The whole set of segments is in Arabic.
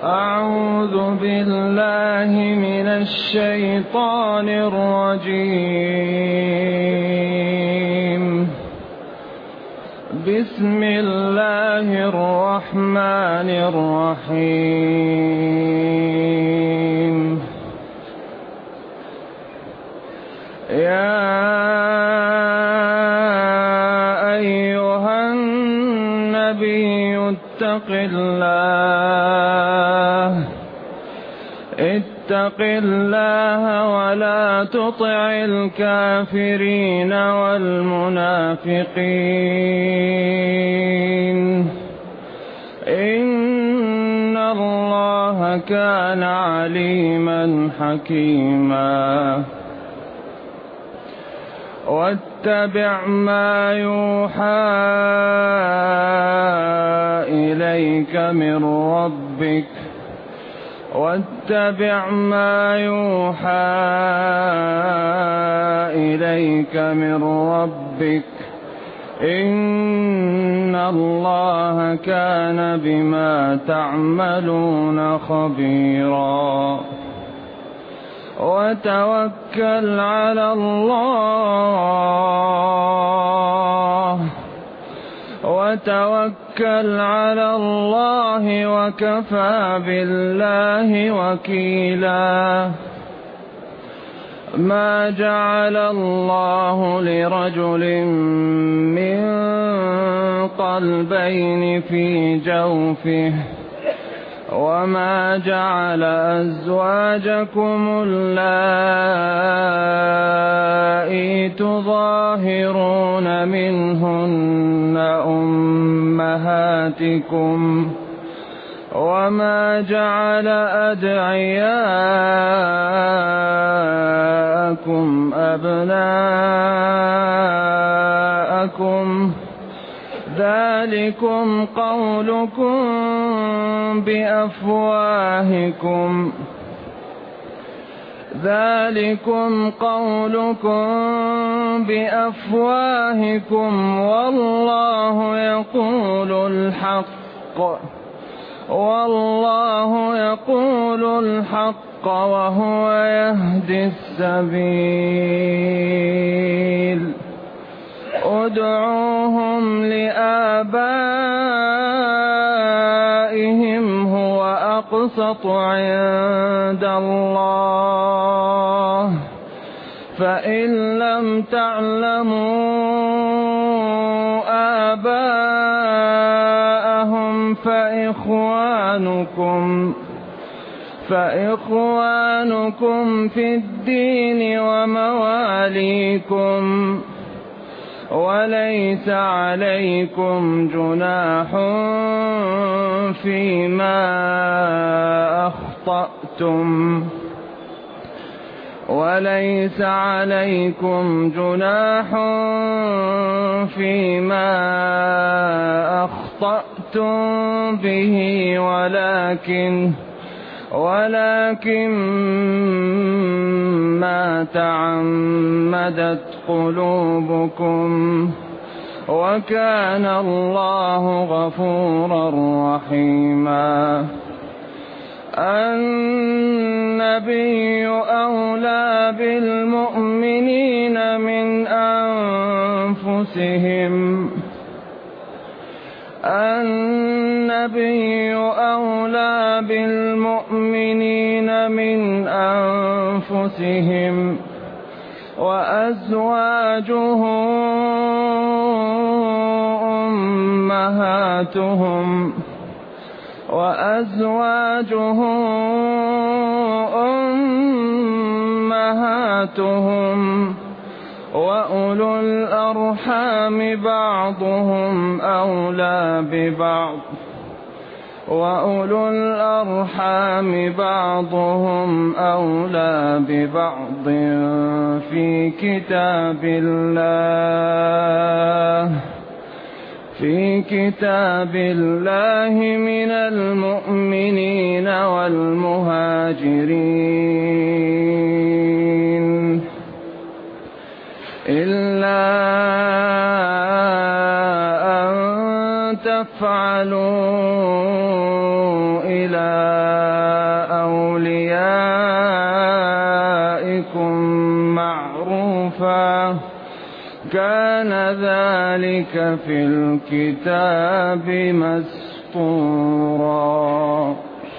أعوذ بالله من الشيطان الرجيم. بسم الله الرحمن الرحيم. يا أيها النبي اتق الله ولا تطع الكافرين والمنافقين إن الله كان عليما حكيما. واتبع ما يوحى إليك من ربك إن الله كان بما تعملون خبيرا. وتوكل على الله وكفى بالله وكيلا. ما جعل الله لرجل من قلبين في جوفه وما جعل أزواجكم اللائي تظاهرون منهن أمهاتكم وما جعل أدعياءكم أبناءكم ذلكم قولكم بأفواهكم والله يقول الحق وهو يهدي السبيل. ادعوهم لآبائهم هو أقسط عند الله فإن لم تعلموا آباءهم فإخوانكم في الدين ومواليكم. وليس عليكم جناح فيما أخطأتم به ولكن ما تعمدت قلوبكم وكان الله غفورا رحيما. النبي أولى بالمؤمنين من أنفسهم وأزواجه أمهاتهم وأولو الأرحام بعضهم أولى ببعض في كتاب الله من المؤمنين والمهاجرين إلا أن تفعلوا إلى أوليائكم معروفا كان ذلك في الكتاب مسطورا.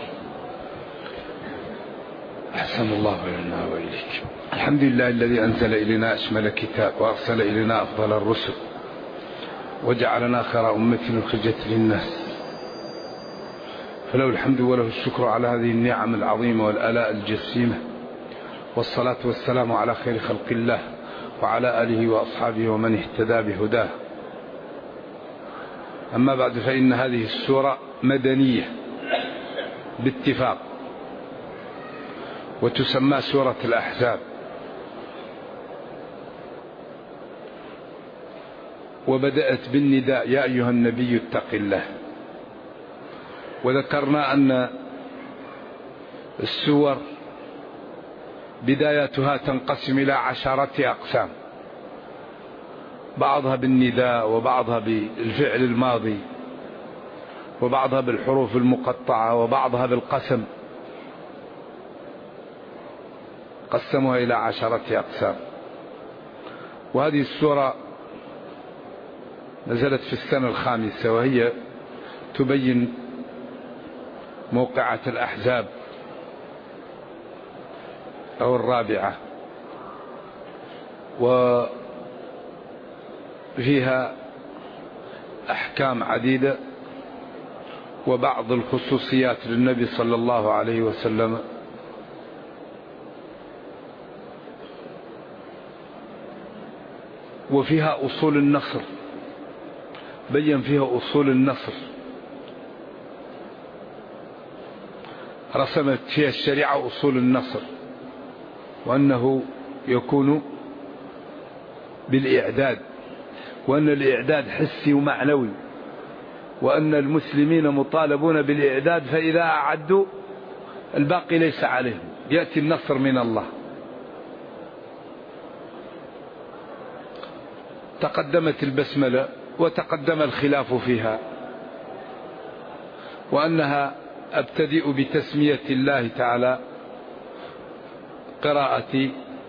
أحسن الله إلينا وإليك. الحمد لله الذي أنزل إلينا أشمل كتاب وأرسل إلينا أفضل الرسل وجعلنا خير أمة أخرجت للناس، فله الحمد وله الشكر على هذه النعم العظيمة والآلاء الجسيمة، والصلاة والسلام على خير خلق الله وعلى آله وأصحابه ومن اهتدى بهداه. أما بعد، فإن هذه السورة مدنية باتفاق، وتسمى سورة الأحزاب، وبدأت بالنداء يا أيها النبي اتق الله. وذكرنا أن السور بدايتها تنقسم إلى 10 أقسام، بعضها بالنداء، وبعضها بالفعل الماضي، وبعضها بالحروف المقطعة، وبعضها بالقسم. قسموها إلى 10 أقسام. وهذه السورة نزلت في السنة الخامسة، وهي تبين موقعة الأحزاب، أو الرابعة، وفيها أحكام عديدة وبعض الخصوصيات للنبي صلى الله عليه وسلم. وفيها أصول النصر، بين فيها أصول النصر، رسمت فيها الشريعة أصول النصر، وأنه يكون بالإعداد، وأن الإعداد حسي ومعنوي، وأن المسلمين مطالبون بالإعداد، فإذا أعدوا الباقي ليس عليهم، يأتي النصر من الله. تقدمت البسملة وتقدم الخلاف فيها، وأنها أبتدئ بتسمية الله تعالى، قراءة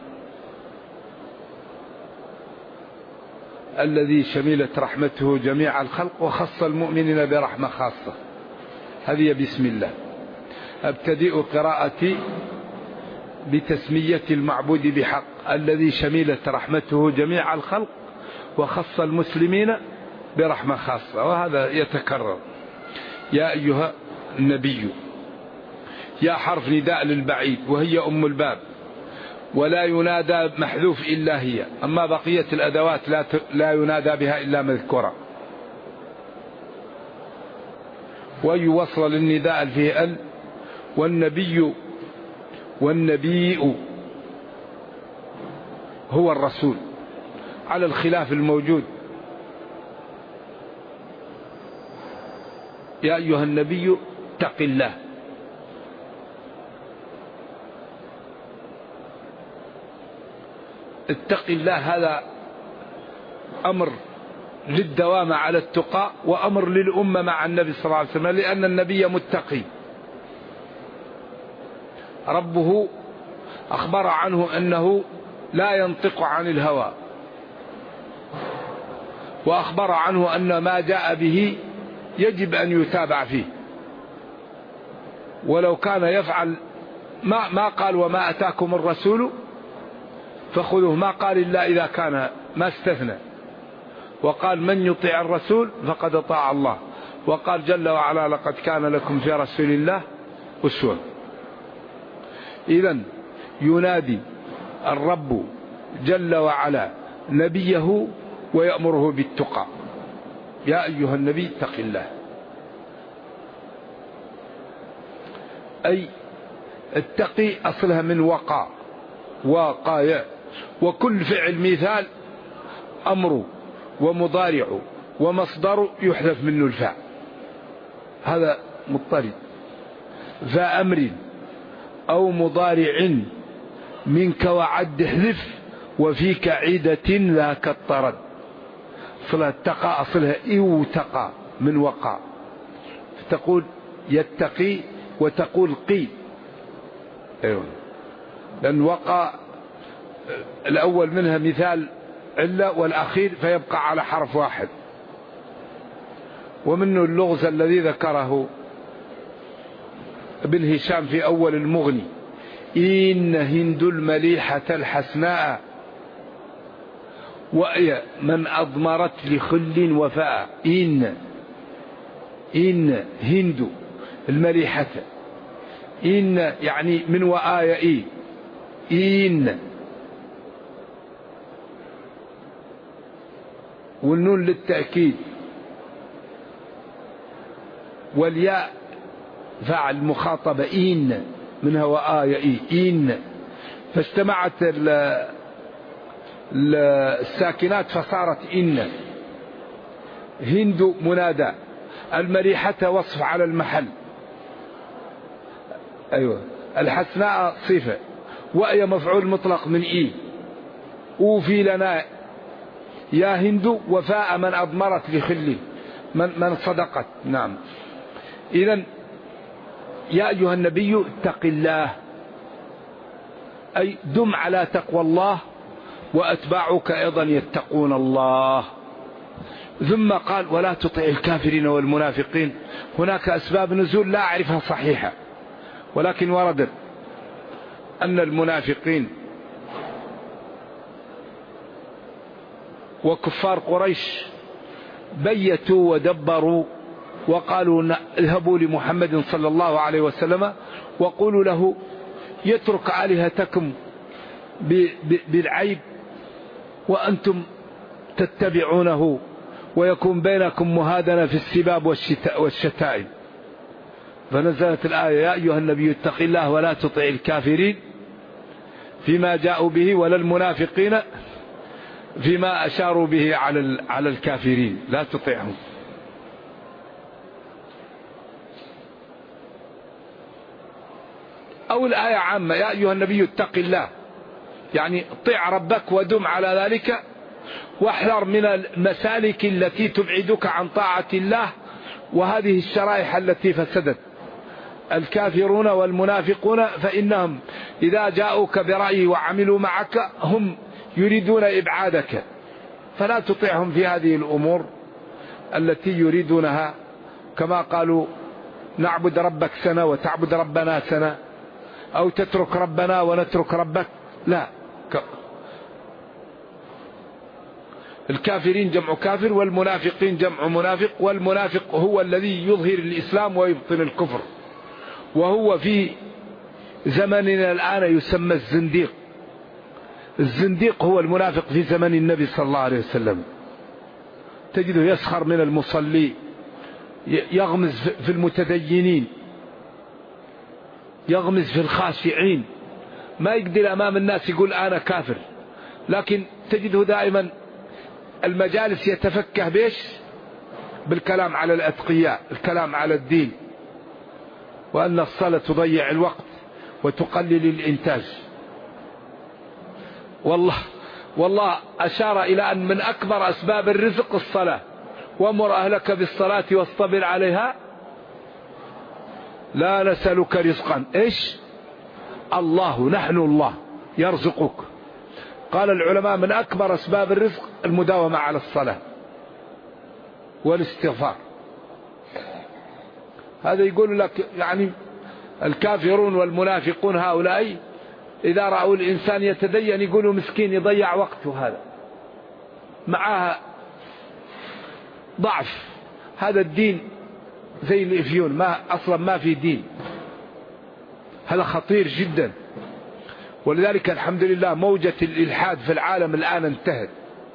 الذي شملت رحمته جميع الخلق وخص المؤمنين برحمة خاصة، هذه بسم الله. أبتدئ قراءتي بتسمية المعبود بحق الذي شملت رحمته جميع الخلق وخص المسلمين برحمة خاصة، وهذا يتكرر. يا أيها النبي، يا حرف نداء للبعيد، وهي أم الباب، ولا ينادى محذوف إلا هي، أما بقية الأدوات لا ينادى بها إلا مذكورة. ويوصل للنداء فيه ال، والنبي هو الرسول، على الخلاف الموجود. يا أيها النبي اتق الله. اتق الله هذا أمر للدوام على التقى، وأمر للأمة مع النبي صلى الله عليه وسلم، لأن النبي متقي. ربه أخبر عنه أنه لا ينطق عن الهوى، وأخبر عنه أن ما جاء به يجب أن يتابع فيه، ولو كان يفعل ما قال وما أتاكم الرسول فخذوه، ما قال إلا إذا كان، ما استثنى، وقال من يطيع الرسول فقد أطاع الله، وقال جل وعلا لقد كان لكم في رسول الله أسوة. إذن ينادي الرب جل وعلا نبيه ويأمره بالتقى. يا أيها النبي اتق الله، أي اتقي أصلها من وقى، وقايا، وكل فعل مثال أمر ومضارع ومصدر يحذف منه الفاء، هذا مضطرد. فأمر أو مضارع منك وعد احذف، وفيك عيدة ذاك الطرد. أصلها اتقى، أصلها إوتقى، من وقى، تقول يتقي وتقول قي. أيوة. لأن وقى الأول منها مثال علة والأخير فيبقى على حرف واحد. ومنه اللغز الذي ذكره ابن هشام في أول المغني: إن هند المليحة الحسناء وأي من أضمرت لخل وفاء. إن هند المليحة، إن يعني من وآية إن، والنون للتأكيد، والياء فاعل مخاطبة إن منها وآية إن، فاجتمعت الساكنات فصارت إن. هند منادى، المليحة وصف على المحل، أيوة، الحسناء صفة، وأي مفعول مطلق من إيه. أوفي لنا يا هند وفاء من أضمرت لخله، من صدقت. نعم. إذن يا أيها النبي اتق الله، أي دم على تقوى الله، وأتباعك أيضا يتقون الله. ثم قال ولا تطع الكافرين والمنافقين. هناك أسباب نزول لا أعرفها صحيحة، ولكن ورد أن المنافقين وكفار قريش بيتوا ودبروا وقالوا اذهبوا لمحمد صلى الله عليه وسلم وقولوا له يترك آلهتكم بالعيب وأنتم تتبعونه، ويكون بينكم مهادنة في السباب والشتائم. فنزلت الآية يا أيها النبي اتق الله ولا تطع الكافرين فيما جاءوا به، ولا المنافقين فيما أشاروا به على الكافرين، لا تطعهم. أو الآية عامة يا أيها النبي اتق الله، يعني طع ربك ودم على ذلك، واحذر من المسالك التي تبعدك عن طاعة الله، وهذه الشرائح التي فسدت. الكافرون والمنافقون فإنهم إذا جاءوك برأي وعملوا معك هم يريدون إبعادك، فلا تطيعهم في هذه الأمور التي يريدونها. كما قالوا نعبد ربك سنة وتعبد ربنا سنة، أو تترك ربنا ونترك ربك، لا. الكافرين جمع كافر، والمنافقين جمع منافق، والمنافق هو الذي يظهر الإسلام ويبطن الكفر، وهو في زمننا الآن يسمى الزنديق. الزنديق هو المنافق في زمن النبي صلى الله عليه وسلم. تجده يسخر من المصلي، يغمز في المتدينين، يغمز في الخاشعين، ما يقدر أمام الناس يقول أنا كافر، لكن تجده دائما المجالس يتفكه بيش بالكلام على الأتقياء، الكلام على الدين، وأن الصلاة تضيع الوقت وتقلل الإنتاج. والله أشار إلى أن من أكبر أسباب الرزق الصلاة، وامر أهلك بالصلاة واصطبر عليها لا نسألك رزقا، إيش؟ الله، نحن الله يرزقك. قال العلماء من أكبر أسباب الرزق المداومة على الصلاة والاستغفار. هذا يقول لك يعني الكافرون والمنافقون هؤلاء إذا رأوا الإنسان يتدين يقولوا مسكين يضيع وقته، هذا معها ضعف، هذا الدين زي الإفيون، ما أصلا ما في دين. هذا خطير جدا. ولذلك الحمد لله موجة الإلحاد في العالم الآن انتهت.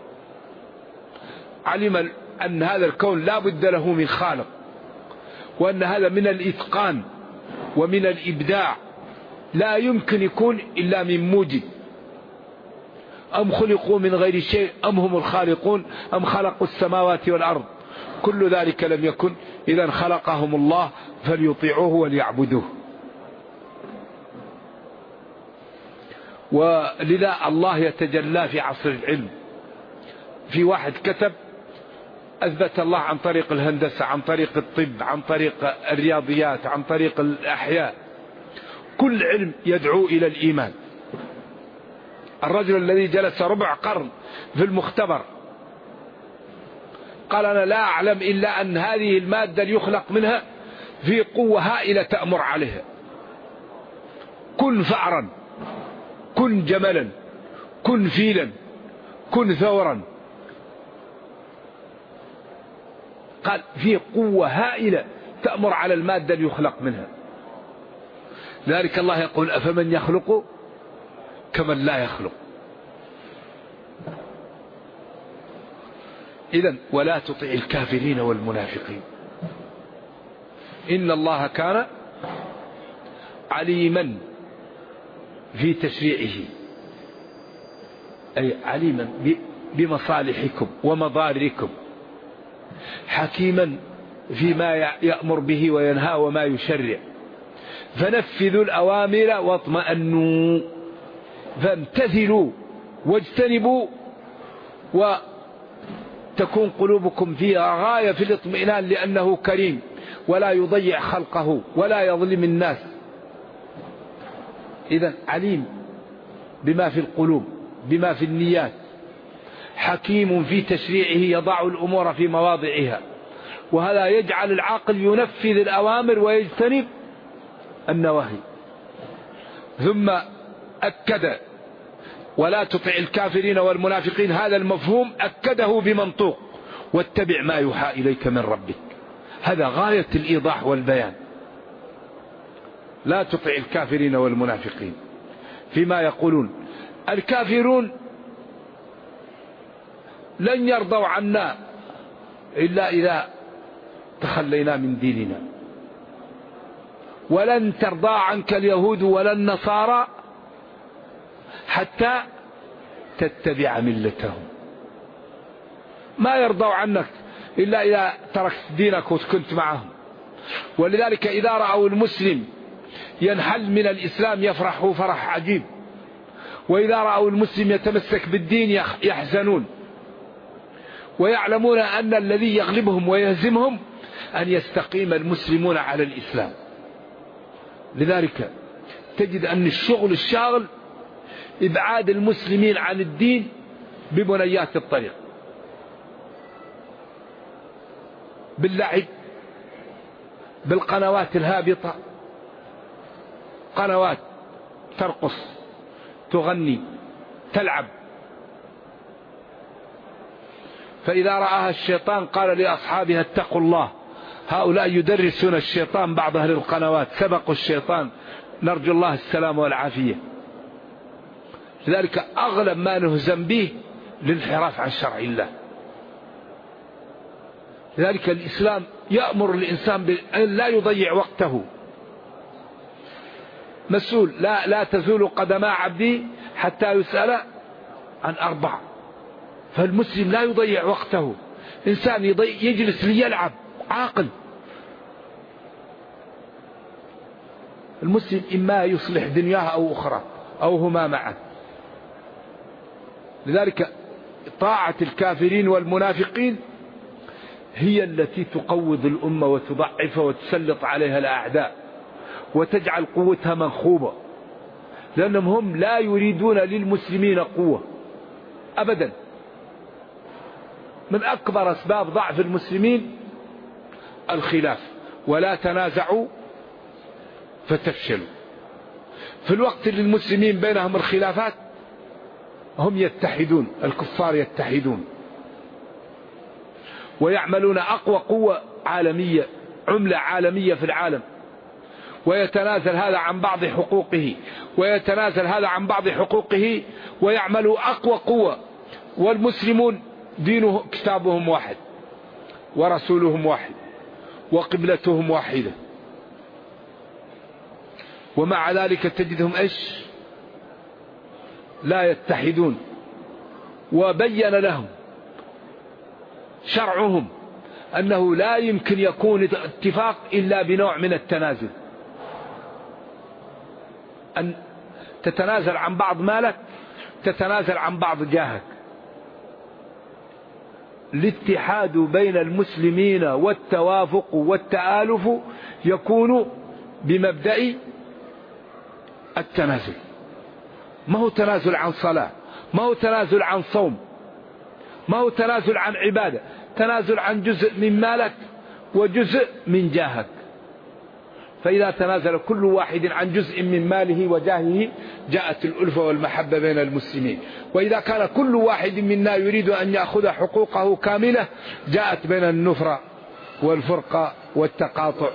علم أن هذا الكون لا بد له من خالق، وأن هذا من الإتقان ومن الإبداع، لا يمكن يكون إلا من موجد. أم خلقوا من غير شيء أم هم الخالقون أم خلقوا السماوات والأرض، كل ذلك لم يكن. إذا خلقهم الله فليطيعوه وليعبدوه. ولذا الله يتجلى في عصر العلم. في واحد كتب أثبت الله عن طريق الهندسة، عن طريق الطب، عن طريق الرياضيات، عن طريق الأحياء. كل علم يدعو إلى الإيمان. الرجل الذي جلس ربع قرن في المختبر قال أنا لا أعلم إلا أن هذه المادة يخلق منها في قوة هائلة تأمر عليها. كن فأرا، كن جملا، كن فيلا، كن ثورا. قال في قوة هائلة تأمر على المادة يخلق منها. لذلك الله يقول أفمن يخلق كمن لا يخلق. إذن ولا تطع الكافرين والمنافقين إن الله كان عليما في تشريعه، أي عليما بمصالحكم ومضاركم، حكيما فيما يأمر به وينهى وما يشرع. فنفذوا الأوامر واطمأنوا، فامتثلوا واجتنبوا، وتكون قلوبكم فيها غاية في الاطمئنان، لأنه كريم ولا يضيع خلقه ولا يظلم الناس. إذن عليم بما في القلوب، بما في النيات، حكيم في تشريعه يضع الأمور في مواضعها، وهذا يجعل العاقل ينفذ الأوامر ويجتنب النواهي. ثم أكد ولا تطع الكافرين والمنافقين، هذا المفهوم أكده بمنطوق واتبع ما يوحى إليك من ربك. هذا غاية الإيضاح والبيان. لا تطع الكافرين والمنافقين فيما يقولون. الكافرون لن يرضوا عنا إلا إذا تخلينا من ديننا، ولن ترضى عنك اليهود ولا النصارى حتى تتبع ملتهم. ما يرضوا عنك إلا إذا تركت دينك وكنت معهم. ولذلك إذا رأوا المسلم ينحل من الإسلام يفرحوا فرح عجيب، وإذا رأوا المسلم يتمسك بالدين يحزنون، ويعلمون أن الذي يغلبهم ويهزمهم أن يستقيم المسلمون على الإسلام. لذلك تجد أن الشغل الشاغل إبعاد المسلمين عن الدين ببنيات الطريق، باللعب، بالقنوات الهابطة، قنوات ترقص، تغني، تلعب. فإذا رآها الشيطان قال لأصحابها اتقوا الله، هؤلاء يدرسون الشيطان بعض أهل القنوات، سبقوا الشيطان، نرجو الله السلام والعافية. لذلك أغلب ما نهزم به للانحراف عن شرع الله. لذلك الإسلام يأمر الإنسان بأن لا يضيع وقته. مسؤول لا تزول قدما عبدي حتى يسأل عن 4. فالمسلم لا يضيع وقته. إنسان يجلس ليلعب عاقل. المسلم إما يصلح دنياه أو أخرى أو هما معا. لذلك طاعة الكافرين والمنافقين هي التي تقوض الأمة وتضعفها وتسلط عليها الأعداء وتجعل قوتها منخوبة، لأنهم هم لا يريدون للمسلمين قوة أبدا. من أكبر أسباب ضعف المسلمين الخلاف، ولا تنازعوا فتفشلوا. في الوقت اللي المسلمين بينهم الخلافات هم يتحدون، الكفار يتحدون ويعملون أقوى قوة عالمية، عملة عالمية في العالم، ويتنازل هذا عن بعض حقوقه ويتنازل هذا عن بعض حقوقه ويعملوا أقوى قوة. والمسلمون دينه كتابهم واحد ورسولهم واحد وقبلتهم واحدة، ومع ذلك تجدهم إيش؟ لا يتحدون. وبين لهم شرعهم أنه لا يمكن يكون اتفاق إلا بنوع من التنازل، أن تتنازل عن بعض مالك، تتنازل عن بعض جاهك. الاتحاد بين المسلمين والتوافق والتآلف يكون بمبدأ التنازل. ما هو تنازل عن صلاة، ما هو تنازل عن صوم، ما هو تنازل عن عبادة، تنازل عن جزء من مالك وجزء من جاهك. فإذا تنازل كل واحد عن جزء من ماله وجاهه جاءت الألفة والمحبة بين المسلمين. وإذا كان كل واحد منا يريد أن يأخذ حقوقه كاملة جاءت بين النفرة والفرقة والتقاطع.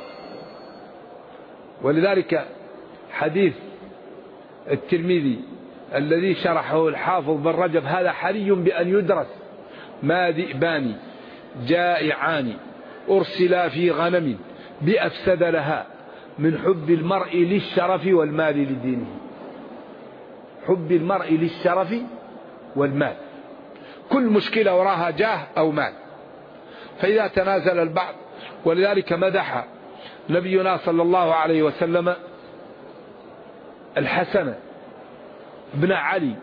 ولذلك حديث الترمذي الذي شرحه الحافظ بن رجب هذا حري بأن يدرس: ما ذئبان جائعان أرسلا في غنم بأفسد لها من حب المرء للشرف والمال لدينه. حب المرء للشرف والمال، كل مشكلة وراها جاه أو مال. فإذا تنازل البعض، ولذلك مدح نبينا صلى الله عليه وسلم الحسن بن علي،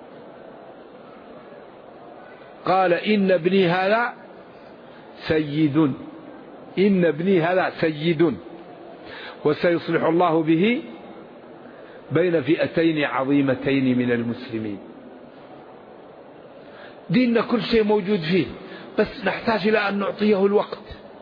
قال: إن ابني هذا سيد، إن ابني هذا سيد وسيصلح الله به بين فئتين عظيمتين من المسلمين. ديننا كل شيء موجود فيه، بس نحتاج إلى أن نعطيه الوقت،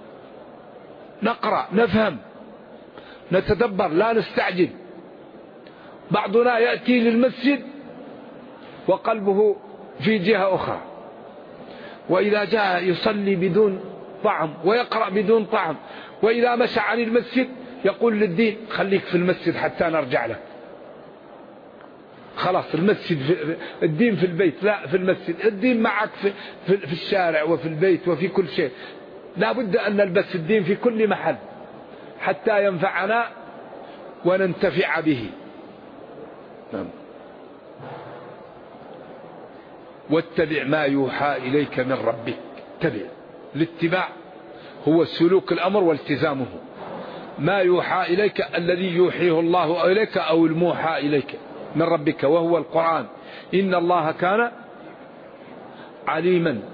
نقرأ، نفهم، نتدبر، لا نستعجل. بعضنا يأتي للمسجد وقلبه في جهة أخرى، وإذا جاء يصلي بدون طعم ويقرأ بدون طعم، وإذا مشى عن المسجد يقول للدين: خليك في المسجد حتى نرجع لك. خلاص المسجد الدين في البيت، لا في المسجد. الدين معك في الشارع وفي البيت وفي كل شيء. لا بد أن نلبس الدين في كل محل حتى ينفعنا وننتفع به. واتبع ما يوحى إليك من ربك. اتبع، الاتباع هو سلوك الأمر والتزامه. ما يوحى إليك الذي يوحيه الله إليك أو الموحى إليك من ربك وهو القرآن. إن الله كان عليما،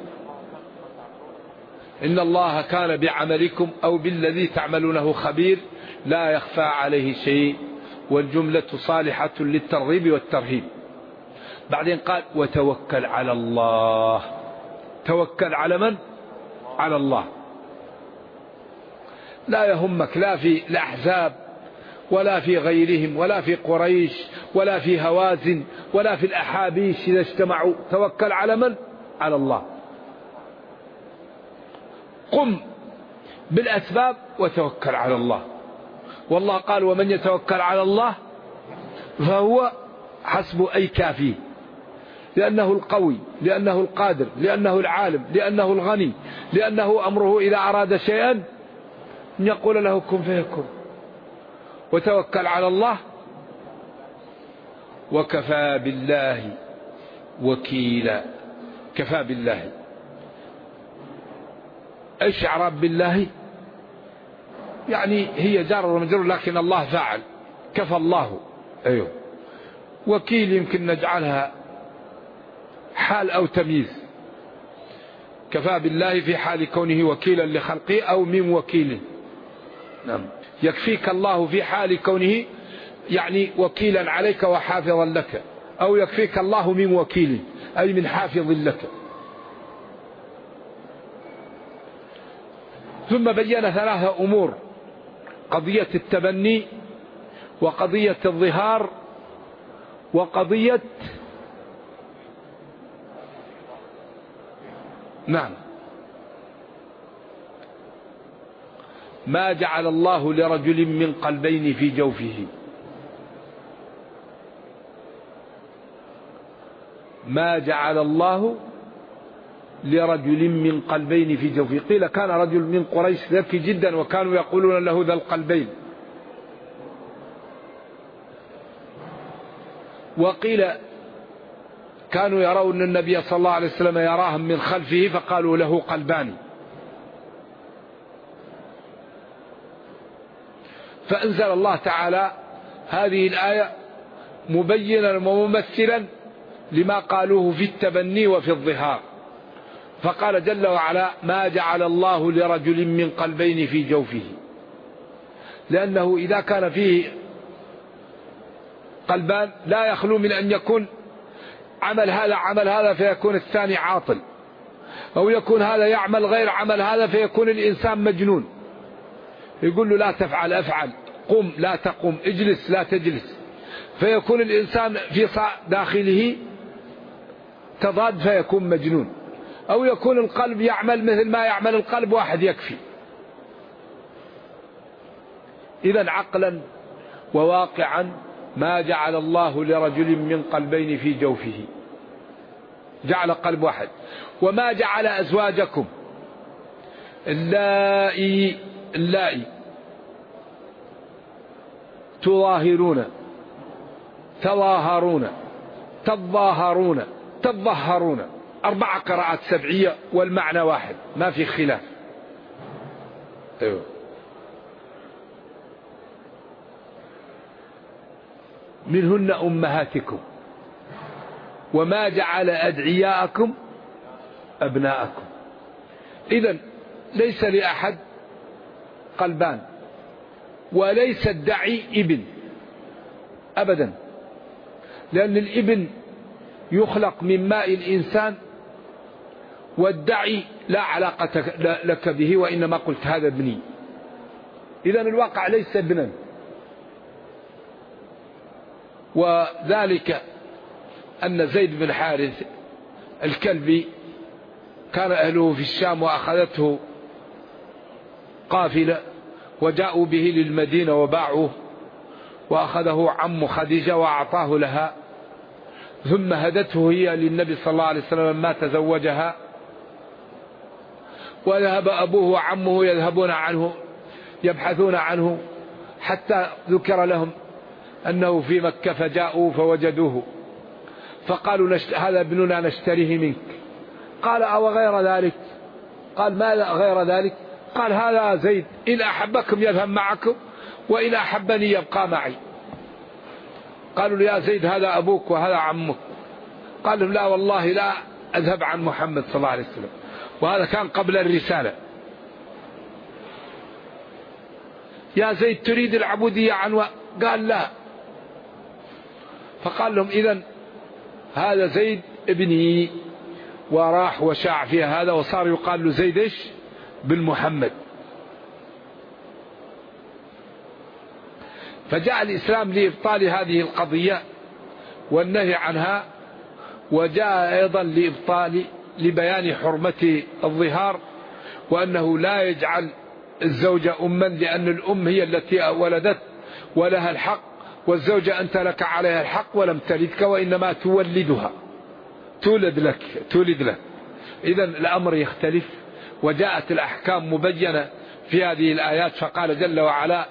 إن الله كان بعملكم أو بالذي تعملونه خبير لا يخفى عليه شيء. والجملة صالحة للترغيب والترهيب. بعدين قال: وتوكل على الله. توكل على من؟ على الله. لا يهمك لا في الأحزاب ولا في غيرهم ولا في قريش ولا في هوازن ولا في الأحابيش إذا اجتمعوا. توكل على من؟ على الله. قم بالأسباب وتوكل على الله. والله قال: ومن يتوكل على الله فهو حسبه، أي كافيه، لأنه القوي، لأنه القادر، لأنه العالم، لأنه الغني، لأنه أمره إذا أراد شيئا أن يقول له كن فيكون. وتوكل على الله وكفى بالله وكيلا. كفى بالله، ايش اعراب بالله؟ يعني هي جار ومجرور، لكن الله فاعل. كفى الله. ايوه. وكيل يمكن نجعلها حال او تمييز. كفى بالله في حال كونه وكيلا لخلقه او من وكيل. نعم. يكفيك الله في حال كونه يعني وكيلا عليك وحافظا لك، او يكفيك الله من وكيل اي من حافظ لك. ثم بين ثلاثة أمور: قضية التبني، وقضية الظهار، وقضية ما جعل الله لرجل من قلبين في جوفه. ما جعل الله لرجل من قلبين في جوفه. قيل كان رجل من قريش ذكي جدا وكانوا يقولون له ذا القلبين. وقيل كانوا يرون النبي صلى الله عليه وسلم يراهم من خلفه فقالوا له قلبان. فأنزل الله تعالى هذه الآية مبينا وممثلا لما قالوه في التبني وفي الظهار. فقال جل وعلا ما جعل الله لرجل من قلبين في جوفه، لأنه إذا كان فيه قلبان لا يخلو من أن يكون عمل هذا فيكون الثاني عاطل، أو يكون هذا يعمل غير عمل هذا فيكون الإنسان مجنون. يقول له لا تفعل افعل، قم لا تقم، اجلس لا تجلس، فيكون الإنسان في داخله تضاد فيكون مجنون. أو يكون القلب يعمل مثل ما يعمل القلب، واحد يكفي. إذا عقلا وواقعا ما جعل الله لرجل من قلبين في جوفه، جعل قلب واحد. وما جعل أزواجكم اللائي تظاهرون تظاهرون تظاهرون 4 قراءات سبعية والمعنى واحد، ما في خلاف. أيوه. منهن أمهاتكم وما جعل أدعياءكم أبناءكم. إذن ليس لأحد قلبان، وليس الدعي ابن أبدا، لأن الابن يخلق من ماء الإنسان، والدعي لا علاقة لك به، وإنما قلت هذا ابني. إذن الواقع ليس ابنا. وذلك أن زيد بن حارث الكلبي كان أهله في الشام وأخذته قافلة وجاءوا به للمدينة وباعوه، وأخذه عم خديجة وأعطاه لها، ثم هدته هي للنبي صلى الله عليه وسلم لما تزوجها، وذهب أبوه وعمه يذهبون عنه يبحثون عنه، حتى ذكر لهم أنه في مكة فجاءوا فوجدوه، فقالوا هذا ابننا نشتريه منك. قال أو غير ذلك؟ قال ما غير ذلك؟ قال هذا زيد إن أحبكم يذهب معكم، وإن أحبني يبقى معي. قالوا يا زيد هذا أبوك وهذا عمك. قال لهم لا والله لا أذهب عن محمد صلى الله عليه وسلم، وهذا كان قبل الرسالة. يا زيد تريد العبودية عن قال لا. فقال لهم إذن هذا زيد ابني، وراح وشاع فيها هذا، وصار يقال له زيد إيش بن محمد. فجاء الإسلام لإبطال هذه القضية والنهي عنها، وجاء أيضا لبيان حرمة الظهار، وأنه لا يجعل الزوجة أما، لأن الأم هي التي ولدت ولها الحق، والزوجة أنت لك عليها الحق ولم تلدك، وإنما تولدها، تولد لك. إذن الأمر يختلف، وجاءت الأحكام مبينة في هذه الآيات. فقال جل وعلا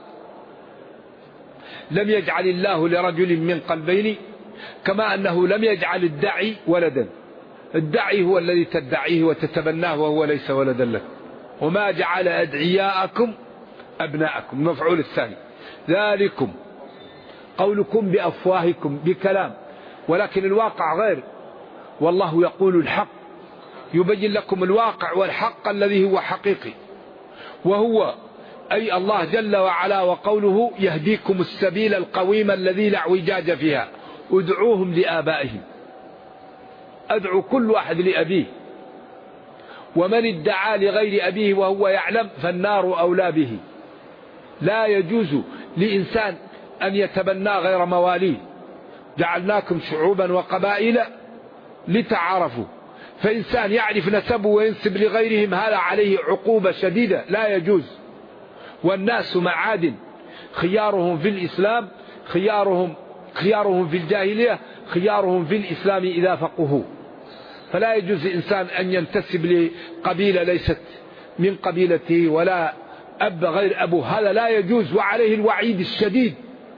لم يجعل الله لرجل من قلبين، كما أنه لم يجعل الداعي ولدا. الداعي هو الذي تدعيه وتتبناه وهو ليس ولدا لك. وما جعل أدعياءكم أبناءكم، المفعول الثاني. ذلكم قولكم بأفواهكم بكلام، ولكن الواقع غير، والله يقول الحق، يبين لكم الواقع والحق الذي هو حقيقي، وهو أي الله جل وعلا. وقوله يهديكم السبيل القويم الذي لا اعوجاج فيها، ادعوهم لآبائهم. أدعو كل واحد لأبيه، ومن ادعى لغير أبيه وهو يعلم فالنار أولى به. لا يجوز لإنسان أن يتبنى غير مواليه. جعلناكم شعوبا وقبائل لتعارفوا، فإنسان يعرف نسبه وينسب لغيرهم هذا عليه عقوبة شديدة، لا يجوز. والناس معادن، خيارهم في الإسلام خيارهم في الجاهلية، خيارهم في الإسلام إذا فقهوا. فلا يجوز لإنسان أن ينتسب لقبيلة ليست من قبيلته، ولا أب غير أبوه، هذا لا يجوز، وعليه الوعيد الشديد،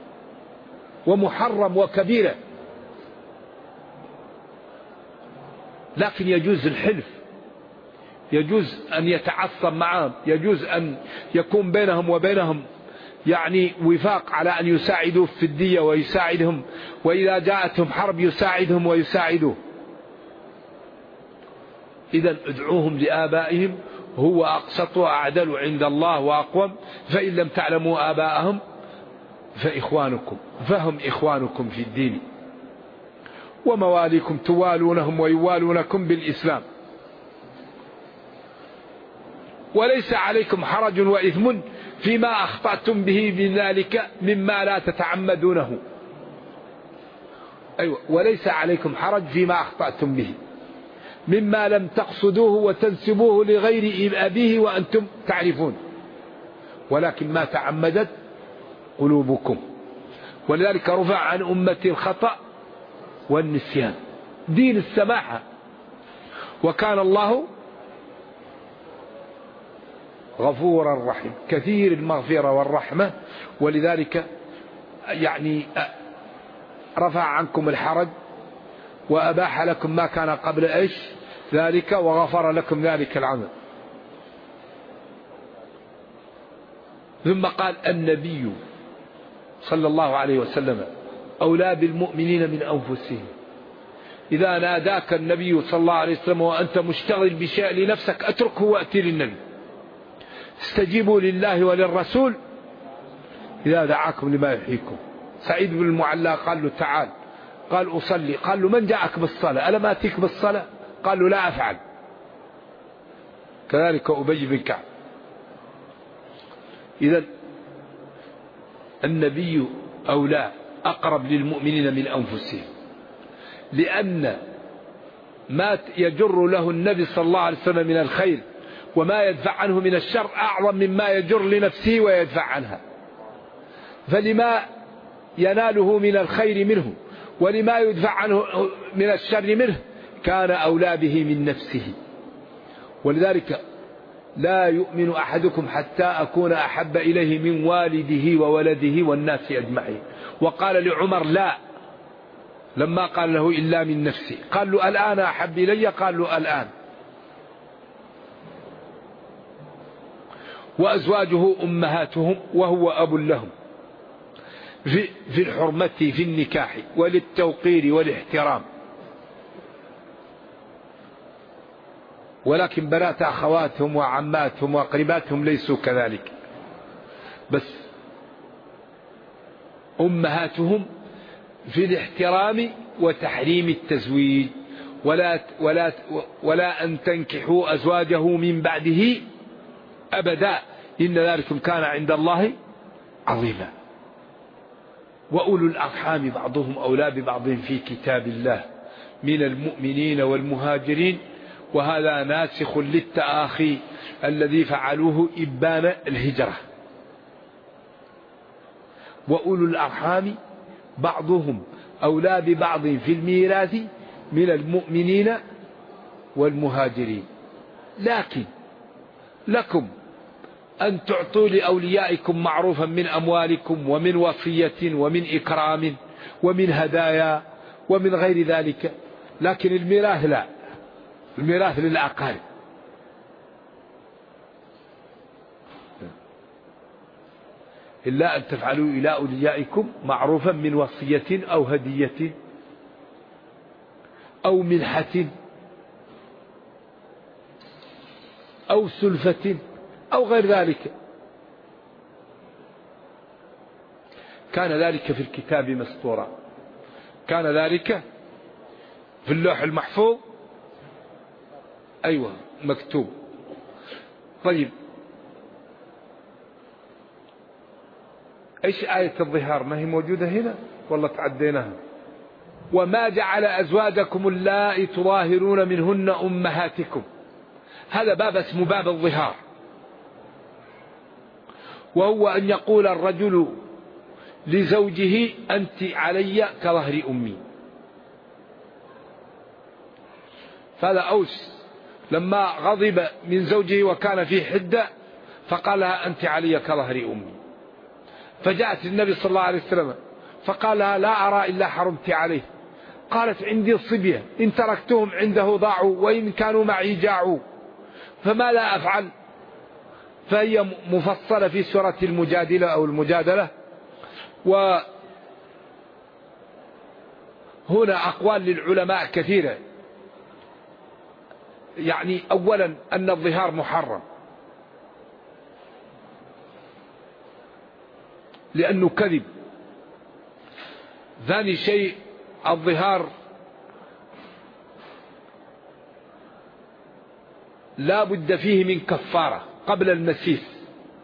ومحرم وكبيرة. لكن يجوز الحلف، يجوز أن يتعصب معهم، يجوز أن يكون بينهم وبينهم يعني وفاق على أن يساعدوه في الدية ويساعدهم، وإذا جاءتهم حرب يساعدهم ويساعدوه. إذن ادعوهم لآبائهم هو أقسط وأعدل عند الله وأقوم، فإن لم تعلموا آباءهم فإخوانكم، فهم إخوانكم في الدين ومواليكم توالونهم ويوالونكم بالإسلام. وليس عليكم حرج وإثم فيما أخطأتم به من ذلك مما لا تتعمدونه. أيوة، وليس عليكم حرج فيما أخطأتم به مما لم تقصدوه وتنسبوه لغير أبيه وأنتم تعرفون، ولكن ما تعمدت قلوبكم. ولذلك رفع عن أمتي الخطأ والنسيان. دين السماحة، وكان الله غفورا رحيم كثير المغفرة والرحمة. ولذلك يعني رفع عنكم الحرج وأباح لكم ما كان قبل إيش ذلك، وغفر لكم ذلك العمل. ثم قال النبي صلى الله عليه وسلم أولى بالمؤمنين من أنفسهم. إذا ناداك النبي صلى الله عليه وسلم وأنت مشتغل بشيء لنفسك أتركه وأتي للنبي. استجيبوا لله وللرسول إذا دعاكم لما يحييكم. سعيد بن المعلى قال له تعال، قال أصلي، قال له من جاءك بالصلاة؟ ألم آتيك بالصلاة؟ قال له لا أفعل. كذلك أبي بن كعب. إذن النبي أولى أقرب للمؤمنين من أنفسهم، لأن ما يجر له النبي صلى الله عليه وسلم من الخير وما يدفع عنه من الشر أعظم مما يجر لنفسه ويدفع عنها. فلما يناله من الخير منه ولما يدفع عنه من الشر منه كان أولى به من نفسه. ولذلك لا يؤمن أحدكم حتى أكون أحب إليه من والده وولده والناس أجمعين. وقال لعمر لا، لما قال له إلا من نفسي، قال له الآن أحب إلي؟ قال له الآن. وأزواجه أمهاتهم وهو أب لهم في الحرمة في النكاح وللتوقير والاحترام. ولكن بنات أخواتهم وعماتهم وقريباتهم ليسوا كذلك، بس أمهاتهم في الاحترام وتحريم التزويج. ولا أن تنكحوا أزواجه من بعده أبدا إن ذلكم كان عند الله عظيما. وأولو الأرحام بعضهم أولى ببعض في كتاب الله من المؤمنين والمهاجرين، وهذا ناسخ للتآخي الذي فعلوه إبان الهجرة. وأولو الأرحام بعضهم أولى ببعض في الميراث من المؤمنين والمهاجرين، لكن لكم أن تعطوا لأوليائكم معروفا من أموالكم ومن وصية ومن إكرام ومن هدايا ومن غير ذلك. لكن الميراث لا، الميراث للأقارب. إلا أن تفعلوا إلى أوليائكم معروفا من وصية أو هدية أو منحة أو سلفة أو غير ذلك. كان ذلك في الكتاب مسطورا، كان ذلك في اللوح المحفوظ. أيوة مكتوب. طيب إيش آية الظهار؟ ما هي موجودة هنا والله تعديناها. وما جعل أزواجكم اللائي تظاهرون منهن أمهاتكم. هذا باب اسمه باب الظهار، وهو أن يقول الرجل لزوجه أنت علي كظهر أمي. فهذا أوس لما غضب من زوجه وكان في حدة فقال لها أنت علي كظهر أمي. فجاءت النبي صلى الله عليه وسلم فقال لها لا أرى إلا حرمت عليه. قالت عندي الصبية إن تركتهم عنده ضاعوا وإن كانوا معي جاعوا، فما لا أفعل؟ فهي مفصلة في سورة المجادلة أو المجادلة. وهنا أقوال للعلماء كثيرة. يعني أولا أن الظهار محرم لأنه كذب. ثاني شيء الظهار لا بد فيه من كفارة قبل المسيس.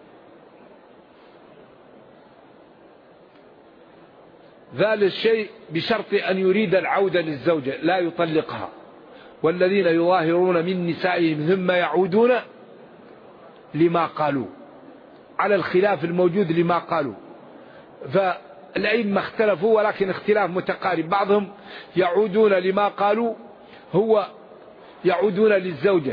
ذلك الشيء بشرط أن يريد العودة للزوجة لا يطلقها. والذين يظاهرون من نسائهم ثم يعودون لما قالوا، على الخلاف الموجود لما قالوا. فالأئمة اختلفوا ولكن اختلاف متقارب. بعضهم يعودون لما قالوا هو يعودون للزوجة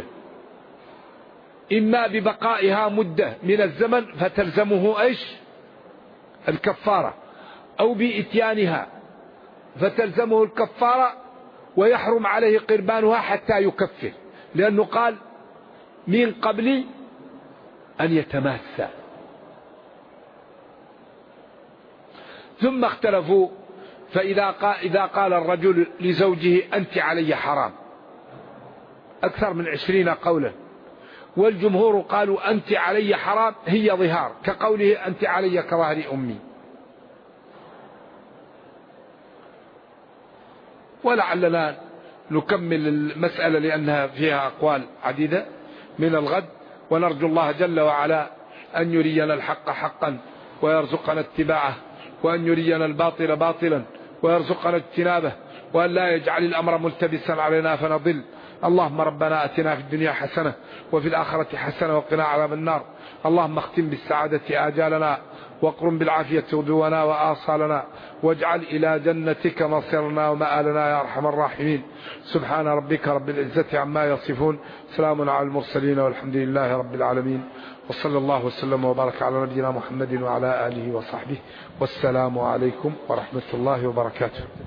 إما ببقائها مدة من الزمن فتلزمه إيش الكفارة، أو بإتيانها فتلزمه الكفارة ويحرم عليه قربانها حتى يكفر، لأنه قال من قبل أن يتماسى. ثم اختلفوا فإذا قال الرجل لزوجه أنت علي حرام، أكثر من 20 قولا، والجمهور قالوا أنت علي حرام هي ظهار، كقوله أنت علي كظهر أمي. ولعلنا نكمل المسألة لأنها فيها أقوال عديدة من الغد، ونرجو الله جل وعلا أن يرينا الحق حقا ويرزقنا اتباعه، وأن يرينا الباطل باطلا ويرزقنا اجتنابه، وأن لا يجعل الأمر ملتبسا علينا فنضل. اللهم ربنا أتنا في الدنيا حسنة وفي الآخرة حسنة وقنا عذاب النار. اللهم اختم بالسعادة آجالنا واقرم بالعافية غدونا وآصالنا، واجعل إلى جنتك مصيرنا ومآلنا يا أرحم الراحمين. سبحان ربك رب العزة عما يصفون، سلام على المرسلين والحمد لله رب العالمين، وصلى الله وسلم وبارك على نبينا محمد وعلى آله وصحبه، والسلام عليكم ورحمة الله وبركاته.